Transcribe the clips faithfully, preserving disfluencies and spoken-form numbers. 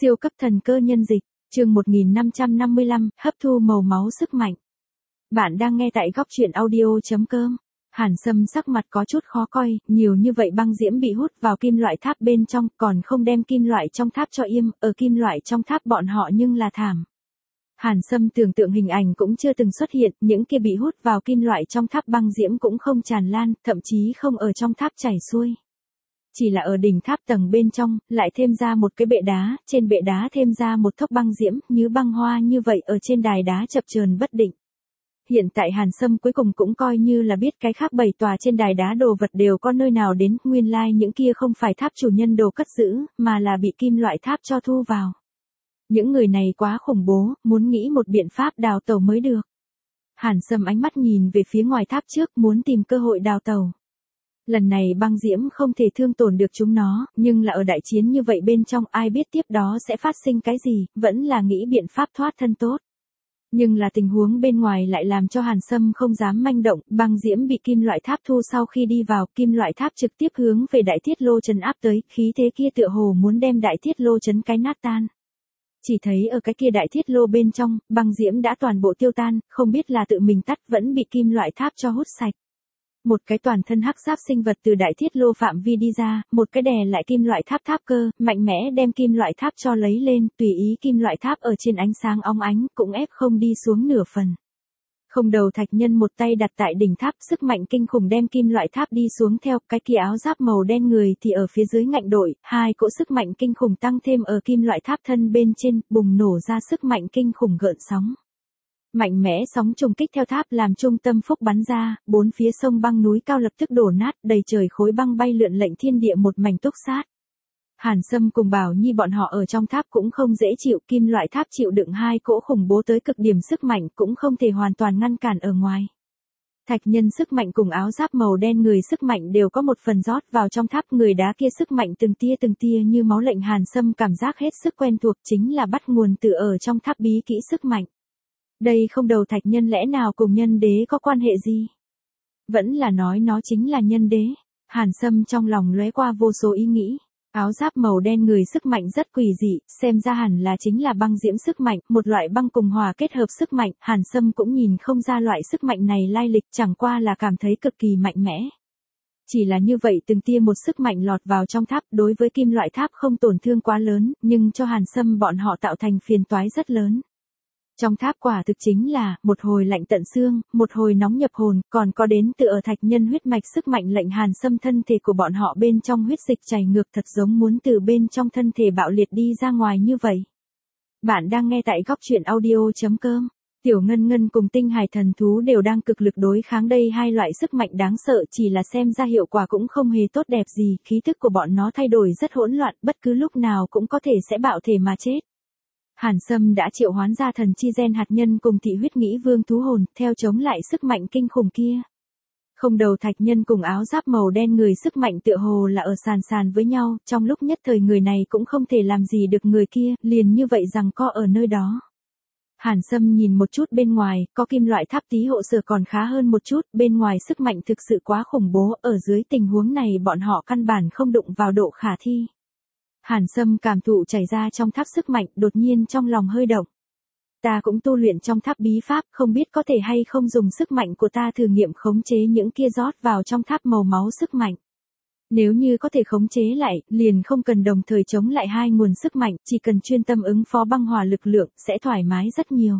Siêu cấp thần cơ nhân dịch, chương một nghìn năm trăm năm mươi lăm, hấp thu màu máu sức mạnh. Bạn đang nghe tại góc truyện audio chấm com. Hàn Sâm sắc mặt có chút khó coi, nhiều như vậy băng diễm bị hút vào kim loại tháp bên trong, còn không đem kim loại trong tháp cho im, ở kim loại trong tháp bọn họ nhưng là thảm. Hàn Sâm tưởng tượng hình ảnh cũng chưa từng xuất hiện, những kia bị hút vào kim loại trong tháp băng diễm cũng không tràn lan, thậm chí không ở trong tháp chảy xuôi. Chỉ là ở đỉnh tháp tầng bên trong, lại thêm ra một cái bệ đá, trên bệ đá thêm ra một thốc băng diễm, như băng hoa như vậy ở trên đài đá chập chờn bất định. Hiện tại Hàn Sâm cuối cùng cũng coi như là biết cái khác bảy tòa trên đài đá đồ vật đều có nơi nào đến, nguyên lai like những kia không phải tháp chủ nhân đồ cất giữ, mà là bị kim loại tháp cho thu vào. Những người này quá khủng bố, muốn nghĩ một biện pháp đào tẩu mới được. Hàn Sâm ánh mắt nhìn về phía ngoài tháp trước, muốn tìm cơ hội đào tẩu. Lần này băng diễm không thể thương tổn được chúng nó, nhưng là ở đại chiến như vậy bên trong ai biết tiếp đó sẽ phát sinh cái gì, vẫn là nghĩ biện pháp thoát thân tốt. Nhưng là tình huống bên ngoài lại làm cho Hàn Sâm không dám manh động, băng diễm bị kim loại tháp thu sau khi đi vào, kim loại tháp trực tiếp hướng về đại thiết lô trấn áp tới, khí thế kia tựa hồ muốn đem đại thiết lô trấn cái nát tan. Chỉ thấy ở cái kia đại thiết lô bên trong, băng diễm đã toàn bộ tiêu tan, không biết là tự mình tắt vẫn bị kim loại tháp cho hút sạch. Một cái toàn thân hắc giáp sinh vật từ đại thiết lô phạm vi đi ra, một cái đè lại kim loại tháp tháp cơ, mạnh mẽ đem kim loại tháp cho lấy lên, tùy ý kim loại tháp ở trên ánh sáng óng ánh, cũng ép không đi xuống nửa phần. Không đầu thạch nhân một tay đặt tại đỉnh tháp, sức mạnh kinh khủng đem kim loại tháp đi xuống theo, cái kia áo giáp màu đen người thì ở phía dưới ngạnh đội, hai cỗ sức mạnh kinh khủng tăng thêm ở kim loại tháp thân bên trên, bùng nổ ra sức mạnh kinh khủng gợn sóng. Mạnh mẽ sóng trùng kích theo tháp làm trung tâm phúc bắn ra, bốn phía sông băng núi cao lập tức đổ nát, đầy trời khối băng bay lượn lệnh thiên địa một mảnh túc sát. Hàn Sâm cùng Bảo Nhi bọn họ ở trong tháp cũng không dễ chịu, kim loại tháp chịu đựng hai cỗ khủng bố tới cực điểm sức mạnh cũng không thể hoàn toàn ngăn cản ở ngoài. Thạch nhân sức mạnh cùng áo giáp màu đen người sức mạnh đều có một phần rót vào trong tháp, người đá kia sức mạnh từng tia từng tia như máu lệnh Hàn Sâm cảm giác hết sức quen thuộc, chính là bắt nguồn từ ở trong tháp bí kỹ sức mạnh. Đây không đầu thạch nhân lẽ nào cùng nhân đế có quan hệ gì? Vẫn là nói nó chính là nhân đế. Hàn Sâm trong lòng lóe qua vô số ý nghĩ. Áo giáp màu đen người sức mạnh rất quỷ dị, xem ra hẳn là chính là băng diễm sức mạnh, một loại băng cùng hòa kết hợp sức mạnh. Hàn Sâm cũng nhìn không ra loại sức mạnh này lai lịch, chẳng qua là cảm thấy cực kỳ mạnh mẽ. Chỉ là như vậy từng tia một sức mạnh lọt vào trong tháp, đối với kim loại tháp không tổn thương quá lớn, nhưng cho Hàn Sâm bọn họ tạo thành phiền toái rất lớn. Trong tháp quả thực chính là, một hồi lạnh tận xương, một hồi nóng nhập hồn, còn có đến từ ở thạch nhân huyết mạch sức mạnh lệnh Hàn Sâm thân thể của bọn họ bên trong huyết dịch chảy ngược thật giống muốn từ bên trong thân thể bạo liệt đi ra ngoài như vậy. Bạn đang nghe tại góc truyện audio chấm com. Tiểu Ngân Ngân cùng Tinh Hải thần thú đều đang cực lực đối kháng đây hai loại sức mạnh đáng sợ, chỉ là xem ra hiệu quả cũng không hề tốt đẹp gì, khí thức của bọn nó thay đổi rất hỗn loạn, bất cứ lúc nào cũng có thể sẽ bạo thể mà chết. Hàn Sâm đã triệu hoán ra thần chi gen hạt nhân cùng thị huyết nghĩ vương thú hồn, theo chống lại sức mạnh kinh khủng kia. Không đầu thạch nhân cùng áo giáp màu đen người sức mạnh tựa hồ là ở sàn sàn với nhau, trong lúc nhất thời người này cũng không thể làm gì được người kia, liền như vậy rằng co ở nơi đó. Hàn Sâm nhìn một chút bên ngoài, có kim loại tháp tí hộ sở còn khá hơn một chút, bên ngoài sức mạnh thực sự quá khủng bố, ở dưới tình huống này bọn họ căn bản không đụng vào độ khả thi. Hàn Sâm cảm thụ chảy ra trong tháp sức mạnh, đột nhiên trong lòng hơi động. Ta cũng tu luyện trong tháp bí pháp, không biết có thể hay không dùng sức mạnh của ta thử nghiệm khống chế những kia rót vào trong tháp màu máu sức mạnh. Nếu như có thể khống chế lại, liền không cần đồng thời chống lại hai nguồn sức mạnh, chỉ cần chuyên tâm ứng phó băng hòa lực lượng, sẽ thoải mái rất nhiều.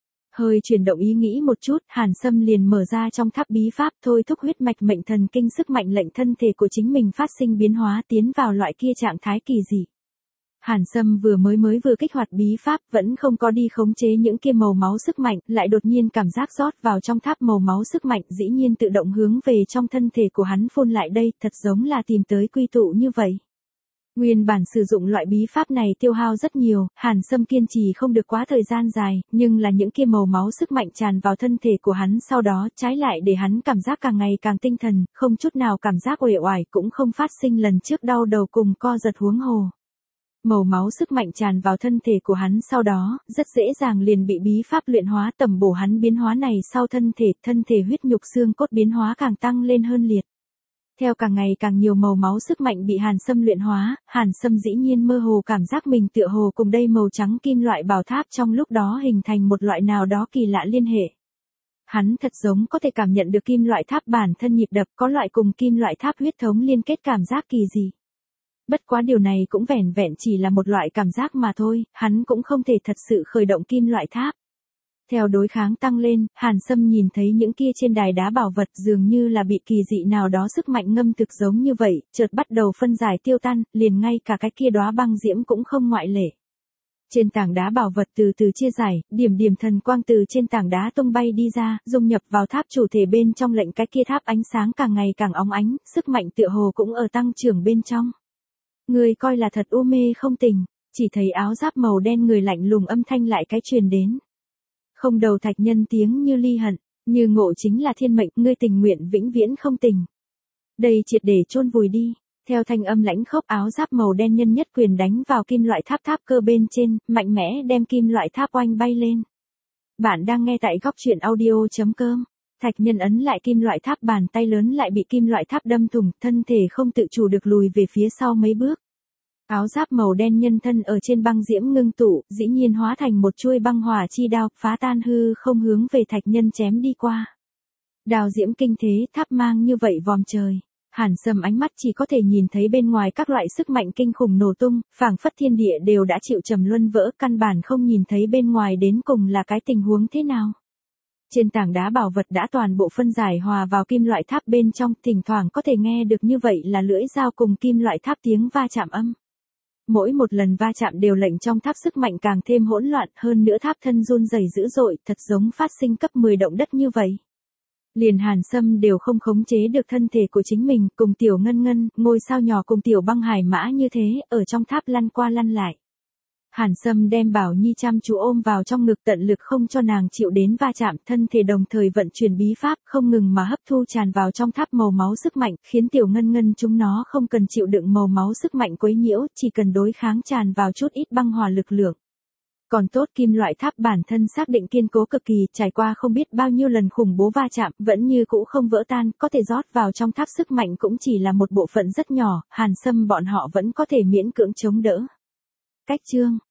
Hơi chuyển động ý nghĩ một chút, Hàn Sâm liền mở ra trong tháp bí pháp thôi thúc huyết mạch mệnh thần kinh sức mạnh lệnh thân thể của chính mình phát sinh biến hóa tiến vào loại kia trạng thái kỳ dị. Hàn Sâm vừa mới mới vừa kích hoạt bí pháp vẫn không có đi khống chế những kia màu máu sức mạnh, lại đột nhiên cảm giác rót vào trong tháp màu máu sức mạnh dĩ nhiên tự động hướng về trong thân thể của hắn phun lại đây, thật giống là tìm tới quy tụ như vậy. Nguyên bản sử dụng loại bí pháp này tiêu hao rất nhiều, Hàn Sâm kiên trì không được quá thời gian dài, nhưng là những kia màu máu sức mạnh tràn vào thân thể của hắn sau đó trái lại để hắn cảm giác càng ngày càng tinh thần, không chút nào cảm giác uể oải cũng không phát sinh lần trước đau đầu cùng co giật huống hồ. Màu máu sức mạnh tràn vào thân thể của hắn sau đó, rất dễ dàng liền bị bí pháp luyện hóa tầm bổ hắn biến hóa này sau thân thể, thân thể huyết nhục xương cốt biến hóa càng tăng lên hơn liệt. Theo càng ngày càng nhiều màu máu sức mạnh bị Hàn Sâm luyện hóa, Hàn Sâm dĩ nhiên mơ hồ cảm giác mình tựa hồ cùng đây màu trắng kim loại bảo tháp trong lúc đó hình thành một loại nào đó kỳ lạ liên hệ. Hắn thật giống có thể cảm nhận được kim loại tháp bản thân nhịp đập, có loại cùng kim loại tháp huyết thống liên kết cảm giác kỳ dị. Bất quá điều này cũng vẻn vẹn chỉ là một loại cảm giác mà thôi, hắn cũng không thể thật sự khởi động kim loại tháp. Theo đối kháng tăng lên, Hàn Sâm nhìn thấy những kia trên đài đá bảo vật dường như là bị kỳ dị nào đó sức mạnh ngâm thực giống như vậy, chợt bắt đầu phân giải tiêu tan, liền ngay cả cái kia đóa băng diễm cũng không ngoại lệ. Trên tảng đá bảo vật từ từ chia giải, điểm điểm thần quang từ trên tảng đá tung bay đi ra, dung nhập vào tháp chủ thể bên trong, lệnh cái kia tháp ánh sáng càng ngày càng óng ánh, sức mạnh tựa hồ cũng ở tăng trưởng bên trong. Người coi là thật u mê không tỉnh, chỉ thấy áo giáp màu đen người lạnh lùng âm thanh lại cái truyền đến. Không đầu thạch nhân tiếng như ly hận, như ngộ chính là thiên mệnh, ngươi tình nguyện vĩnh viễn không tỉnh. Đây triệt để chôn vùi đi. Theo thanh âm lãnh khốc, áo giáp màu đen nhân nhất quyền đánh vào kim loại tháp tháp cơ bên trên, mạnh mẽ đem kim loại tháp oanh bay lên. Bạn đang nghe tại góc truyện audio chấm com. Thạch nhân ấn lại kim loại tháp, bàn tay lớn lại bị kim loại tháp đâm thủng, thân thể không tự chủ được lùi về phía sau mấy bước. Áo giáp màu đen nhân thân ở trên băng diễm ngưng tụ, dĩ nhiên hóa thành một chuôi băng hỏa chi đao, phá tan hư không hướng về thạch nhân chém đi qua. Đao diễm kinh thế, tháp mang như vậy vòm trời. Hàn Sâm ánh mắt chỉ có thể nhìn thấy bên ngoài các loại sức mạnh kinh khủng nổ tung, phảng phất thiên địa đều đã chịu trầm luân vỡ, căn bản không nhìn thấy bên ngoài đến cùng là cái tình huống thế nào. Trên tảng đá bảo vật đã toàn bộ phân giải hòa vào kim loại tháp bên trong, thỉnh thoảng có thể nghe được như vậy là lưỡi dao cùng kim loại tháp tiếng va chạm âm. Mỗi một lần va chạm đều lệnh trong tháp sức mạnh càng thêm hỗn loạn, hơn nữa tháp thân run rẩy dữ dội, thật giống phát sinh cấp mười động đất như vậy. Liền Hàn Sâm đều không khống chế được thân thể của chính mình, cùng tiểu ngân ngân, ngôi sao nhỏ cùng tiểu băng hải mã như thế, ở trong tháp lăn qua lăn lại. Hàn Sâm đem Bảo Nhi chăm chú ôm vào trong ngực, tận lực không cho nàng chịu đến va chạm, thân thể đồng thời vận chuyển bí pháp, không ngừng mà hấp thu tràn vào trong tháp màu máu sức mạnh, khiến tiểu ngân ngân chúng nó không cần chịu đựng màu máu sức mạnh quấy nhiễu, chỉ cần đối kháng tràn vào chút ít băng hòa lực lượng. Còn tốt kim loại tháp bản thân xác định kiên cố cực kỳ, trải qua không biết bao nhiêu lần khủng bố va chạm, vẫn như cũ không vỡ tan, có thể rót vào trong tháp sức mạnh cũng chỉ là một bộ phận rất nhỏ, Hàn Sâm bọn họ vẫn có thể miễn cưỡng chống đỡ. Cách chương